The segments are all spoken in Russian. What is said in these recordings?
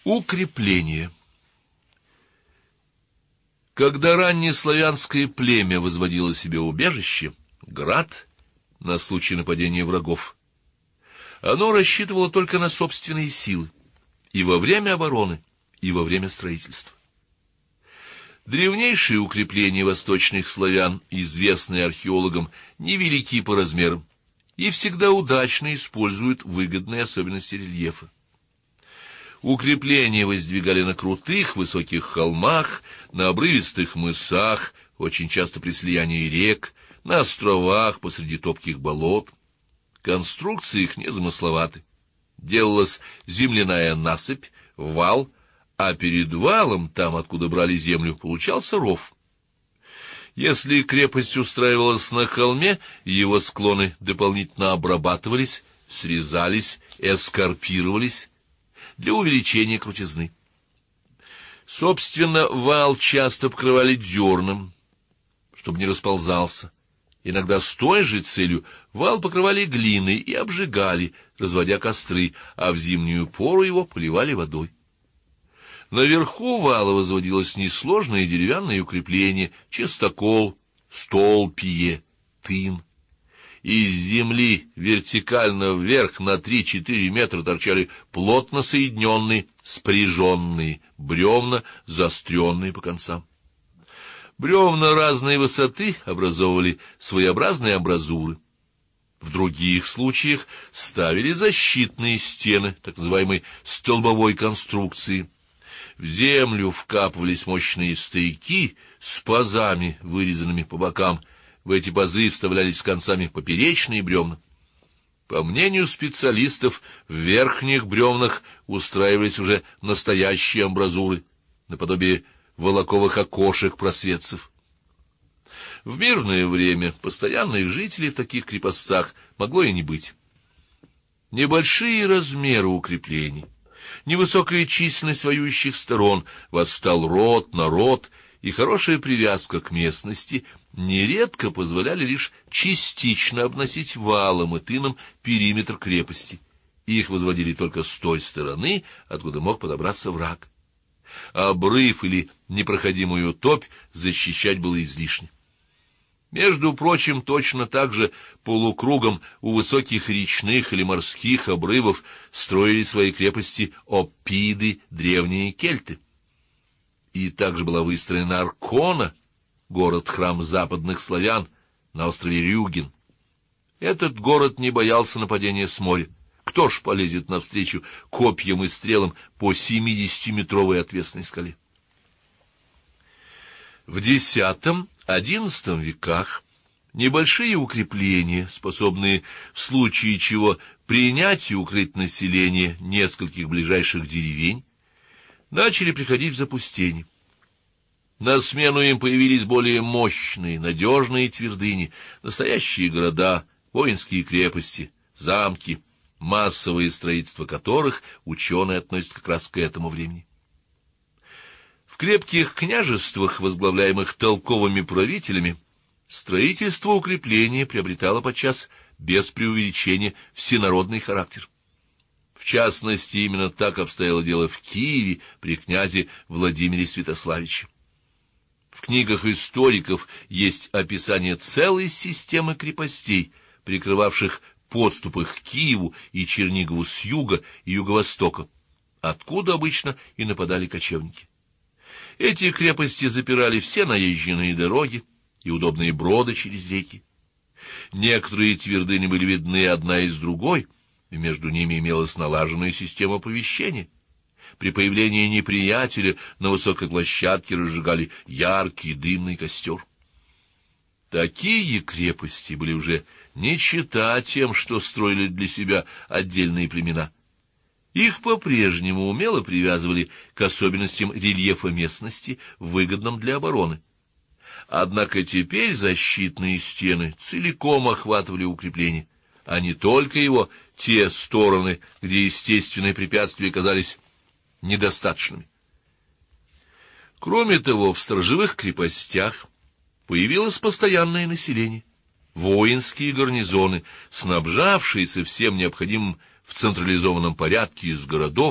Укрепление. Когда раннеславянское племя возводило себе убежище, град, на случай нападения врагов, оно рассчитывало только на собственные силы и во время обороны, и во время строительства. Древнейшие укрепления восточных славян, известные археологам, невелики по размерам и всегда удачно используют выгодные особенности рельефа. Укрепления воздвигали на крутых, высоких холмах, на обрывистых мысах, очень часто при слиянии рек, на островах посреди топких болот. Конструкции их незамысловаты. Делалась земляная насыпь, вал, а перед валом, там, откуда брали землю, получался ров. Если крепость устраивалась на холме, его склоны дополнительно обрабатывались, срезались, эскарпировались для увеличения крутизны. Собственно, вал часто покрывали дерном, чтобы не расползался. Иногда с той же целью вал покрывали глиной и обжигали, разводя костры, а в зимнюю пору его поливали водой. Наверху вала возводилось несложное деревянное укрепление, частокол, столпье, тын. Из земли вертикально вверх на 3-4 метра торчали плотно соединенные, спряженные бревна, заостренные по концам. Бревна разной высоты образовывали своеобразные амбразуры. В других случаях ставили защитные стены, так называемой столбовой конструкции. В землю вкапывались мощные стояки с пазами, вырезанными по бокам. В эти пазы вставлялись концами поперечные бревна. По мнению специалистов, в верхних бревнах устраивались уже настоящие амбразуры, наподобие волоковых окошек-просветцев. В мирное время постоянных жителей в таких крепостях могло и не быть. Небольшие размеры укреплений, невысокая численность воюющих сторон, восстал род, народ и хорошая привязка к местности нередко позволяли лишь частично обносить валом и тыном периметр крепости. Их возводили только с той стороны, откуда мог подобраться враг. Обрыв или непроходимую топь защищать было излишне. Между прочим, точно так же полукругом у высоких речных или морских обрывов строили свои крепости оппиды, древние кельты. И также была выстроена Аркона, город-храм западных славян, на острове Рюген. Этот город не боялся нападения с моря. Кто ж полезет навстречу копьям и стрелам по 70-метровой отвесной скале? В X-XI веках небольшие укрепления, способные в случае чего принять и укрыть население нескольких ближайших деревень, начали приходить в запустение. На смену им появились более мощные, надежные твердыни, настоящие города, воинские крепости, замки, массовое строительство которых ученые относят как раз к этому времени. В крепких княжествах, возглавляемых толковыми правителями, строительство укрепления приобретало подчас без преувеличения всенародный характер. В частности, именно так обстояло дело в Киеве при князе Владимире Святославиче. В книгах историков есть описание целой системы крепостей, прикрывавших подступы к Киеву и Чернигову с юга и юго-востока, откуда обычно и нападали кочевники. Эти крепости запирали все наезженные дороги и удобные броды через реки. Некоторые твердыни были видны одна из другой, и между ними имелась налаженная система оповещения. При появлении неприятеля на высокой площадке разжигали яркий дымный костер. Такие крепости были уже не чета тем, что строили для себя отдельные племена. Их по-прежнему умело привязывали к особенностям рельефа местности, выгодным для обороны. Однако теперь защитные стены целиком охватывали укрепление, а не только его те стороны, где естественные препятствия казались недостаточными. Кроме того, в сторожевых крепостях появилось постоянное население, воинские гарнизоны, снабжавшиеся всем необходимым в централизованном порядке из городов,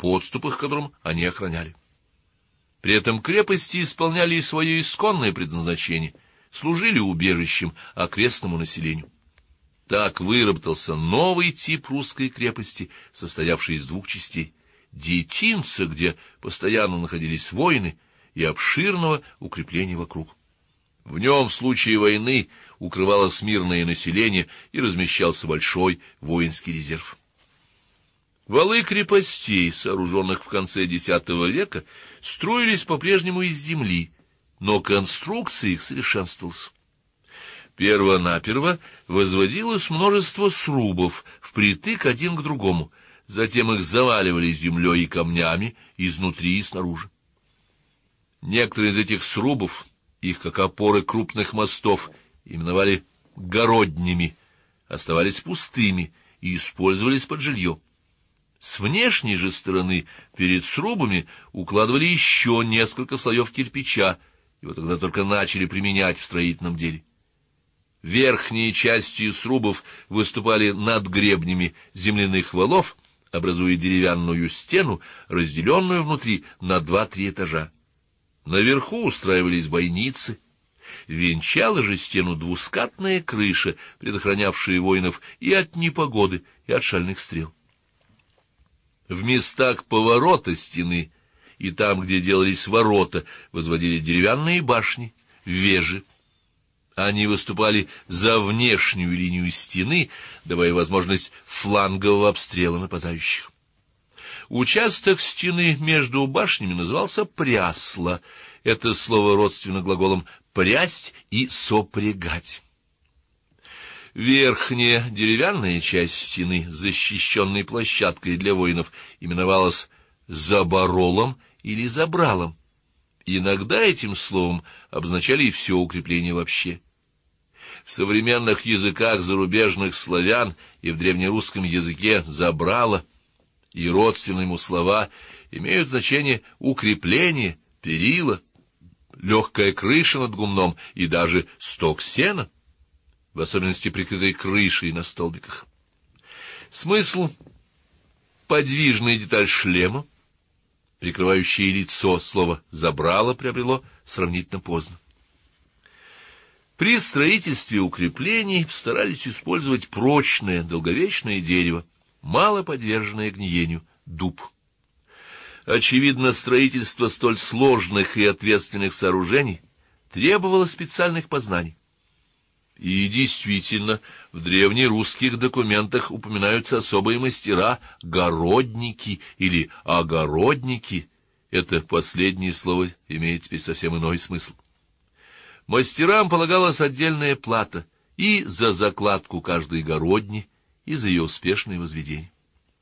подступах к которым они охраняли. При этом крепости исполняли и свое исконное предназначение, служили убежищем окрестному населению. Так выработался новый тип русской крепости, состоявший из двух частей: детинца, где постоянно находились воины, и обширного укрепления вокруг. В нем в случае войны укрывалось мирное население и размещался большой воинский резерв. Валы крепостей, сооруженных в конце X века, строились по-прежнему из земли, но конструкция их совершенствовалась. Перво-наперво возводилось множество срубов впритык один к другому, затем их заваливали землей и камнями изнутри и снаружи. Некоторые из этих срубов, их как опоры крупных мостов, именовали городнями, оставались пустыми и использовались под жилье. С внешней же стороны перед срубами укладывали еще несколько слоев кирпича, его тогда только начали применять в строительном деле. Верхние части срубов выступали над гребнями земляных валов, образуя деревянную стену, разделенную внутри на 2-3 этажа. Наверху устраивались бойницы, венчала же стену двускатная крыша, предохранявшая воинов и от непогоды, и от шальных стрел. В местах поворота стены и там, где делались ворота, возводили деревянные башни, вежи. Они выступали за внешнюю линию стены, давая возможность флангового обстрела нападающих. Участок стены между башнями назывался прясло. Это слово родственно глаголам «прясть» и «сопрягать». Верхняя деревянная часть стены, защищенной площадкой для воинов, именовалась заборолом или забралом. Иногда этим словом обозначали и все укрепление вообще. В современных языках зарубежных славян и в древнерусском языке забрало и родственные ему слова имеют значение укрепление, перила, легкая крыша над гумном и даже сток сена, в особенности прикрытой крышей на столбиках. Смысл — подвижная деталь шлема, прикрывающее лицо, слово «забрало» приобрело сравнительно поздно. При строительстве укреплений старались использовать прочное, долговечное дерево, мало подверженное гниению, дуб. Очевидно, строительство столь сложных и ответственных сооружений требовало специальных познаний. И действительно, в древнерусских документах упоминаются особые мастера — городники или огородники. Это последнее слово имеет теперь совсем иной смысл. Мастерам полагалась отдельная плата и за закладку каждой городни, и за ее успешное возведение.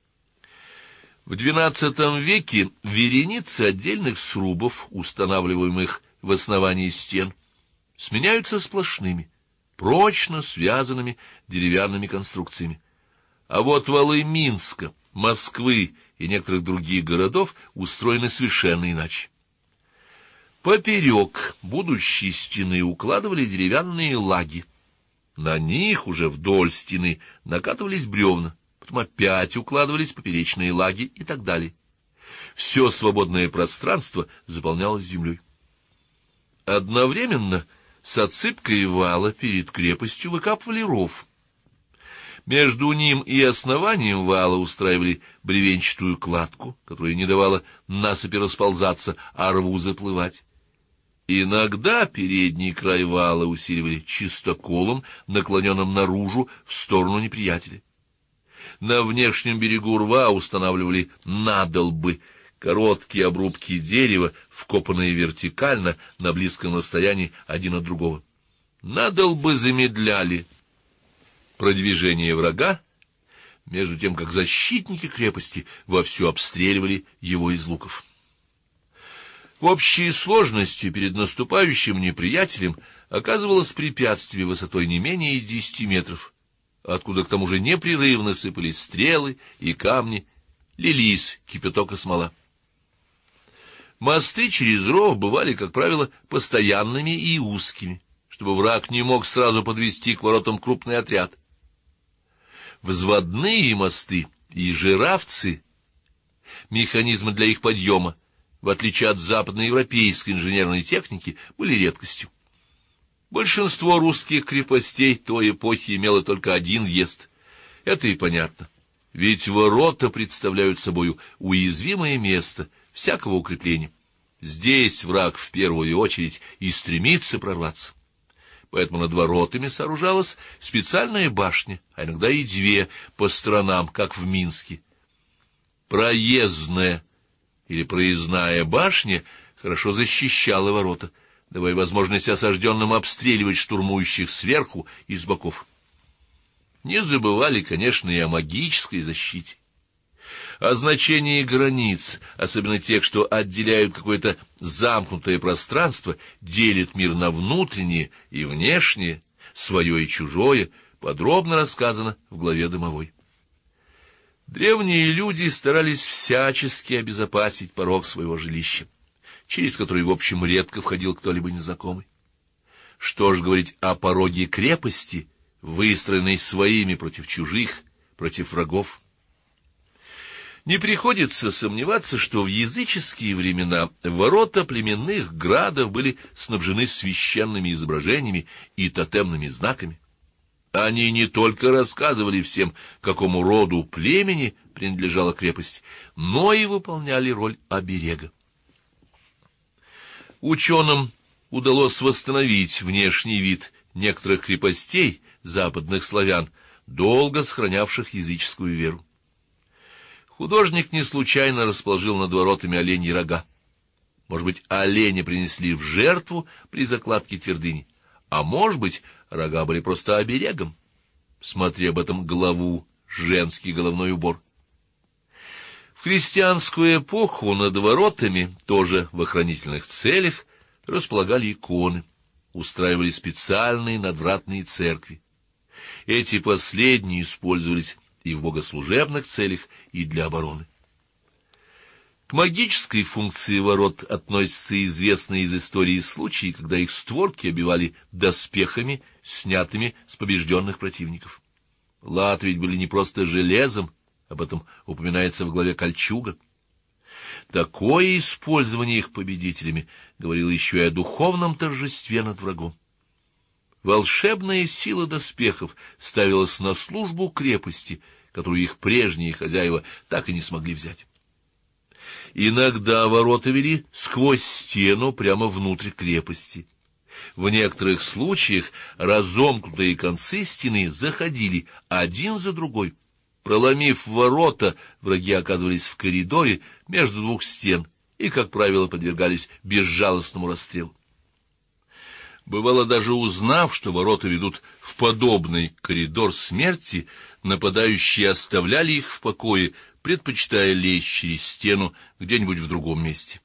В XII веке вереницы отдельных срубов, устанавливаемых в основании стен, сменяются сплошными, прочно связанными деревянными конструкциями. А вот валы Минска, Москвы и некоторых других городов устроены совершенно иначе. Поперек будущей стены укладывали деревянные лаги. На них уже вдоль стены накатывались бревна, потом опять укладывались поперечные лаги и так далее. Все свободное пространство заполнялось землей. Одновременно с отсыпкой вала перед крепостью выкапывали ров. Между ним и основанием вала устраивали бревенчатую кладку, которая не давала насыпи расползаться, а рву заплывать. Иногда передний край вала усиливали чистоколом, наклоненным наружу в сторону неприятеля. На внешнем берегу рва устанавливали надолбы, короткие обрубки дерева, вкопанные вертикально на близком расстоянии один от другого. Надолбы замедляли продвижение врага, между тем как защитники крепости вовсю обстреливали его из луков. В общей сложности перед наступающим неприятелем оказывалось препятствие высотой не менее 10 метров, откуда к тому же непрерывно сыпались стрелы и камни, лились кипяток и смола. Мосты через ров бывали, как правило, постоянными и узкими, чтобы враг не мог сразу подвести к воротам крупный отряд. Взводные мосты и жиравцы механизмы для их подъема, в отличие от западноевропейской инженерной техники, были редкостью. Большинство русских крепостей той эпохи имело только один въезд. Это и понятно, ведь ворота представляют собою уязвимое место всякого укрепления. Здесь враг в первую очередь и стремится прорваться. Поэтому над воротами сооружалась специальная башня, а иногда и две по сторонам, как в Минске. Проездная или проездная башня хорошо защищала ворота, давая возможность осажденным обстреливать штурмующих сверху и с боков. Не забывали, конечно, и о магической защите. О значении границ, особенно тех, что отделяют какое-то замкнутое пространство, делят мир на внутреннее и внешнее, свое и чужое, подробно рассказано в главе Домовой. Древние люди старались всячески обезопасить порог своего жилища, через который, в общем, редко входил кто-либо незнакомый. Что ж говорить о пороге крепости, выстроенной своими против чужих, против врагов? Не приходится сомневаться, что в языческие времена ворота племенных градов были снабжены священными изображениями и тотемными знаками. Они не только рассказывали всем, какому роду племени принадлежала крепость, но и выполняли роль оберега. Ученым удалось восстановить внешний вид некоторых крепостей западных славян, долго сохранявших языческую веру. Художник не случайно расположил над воротами оленьи рога. Может быть, оленя принесли в жертву при закладке твердыни, а может быть, рога были просто оберегом. Смотри об этом главу «Женский головной убор». В христианскую эпоху над воротами, тоже в охранительных целях, располагали иконы, устраивали специальные надвратные церкви. Эти последние использовались и в богослужебных целях, и для обороны. К магической функции ворот относятся известные из истории случаи, когда их створки обивали доспехами, снятыми с побежденных противников. Латы ведь были не просто железом, об этом упоминается в главе «Кольчуга». Такое использование их победителями говорило еще и о духовном торжестве над врагом. Волшебная сила доспехов ставилась на службу крепости, которую их прежние хозяева так и не смогли взять. Иногда ворота вели сквозь стену прямо внутрь крепости. В некоторых случаях разомкнутые концы стены заходили один за другой. Проломив ворота, враги оказывались в коридоре между двух стен и, как правило, подвергались безжалостному расстрелу. Бывало, даже узнав, что ворота ведут в подобный коридор смерти, нападающие оставляли их в покое, предпочитая лезть через стену где-нибудь в другом месте.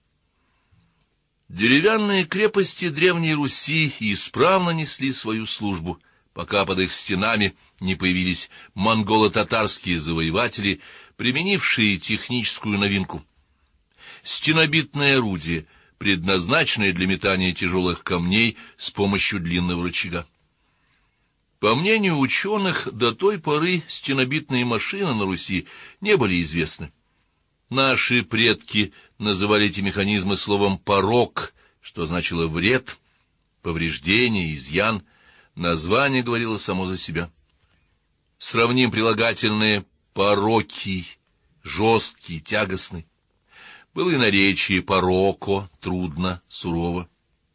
Деревянные крепости Древней Руси исправно несли свою службу, пока под их стенами не появились монголо-татарские завоеватели, применившие техническую новинку. Стенобитное орудие, предназначенное для метания тяжелых камней с помощью длинного рычага. По мнению ученых, до той поры стенобитные машины на Руси не были известны. Наши предки называли эти механизмы словом «порок», что значило «вред», «повреждение», «изъян». Название говорило само за себя. Сравним прилагательные «пороки», «жесткий», «тягостный». Было и наречие «пороко», «трудно», «сурово».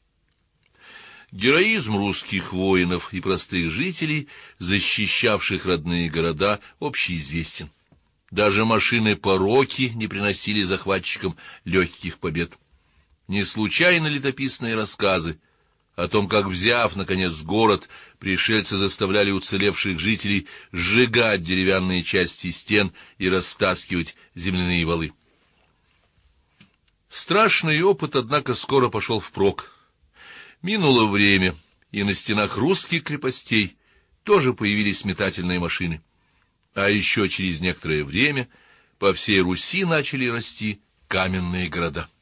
Героизм русских воинов и простых жителей, защищавших родные города, общеизвестен. Даже машины-пороки не приносили захватчикам легких побед. Не случайно летописные рассказы о том, как, взяв, наконец, город, пришельцы заставляли уцелевших жителей сжигать деревянные части стен и растаскивать земляные валы. Страшный опыт, однако, скоро пошел впрок. Минуло время, и на стенах русских крепостей тоже появились метательные машины. А еще через некоторое время по всей Руси начали расти каменные города.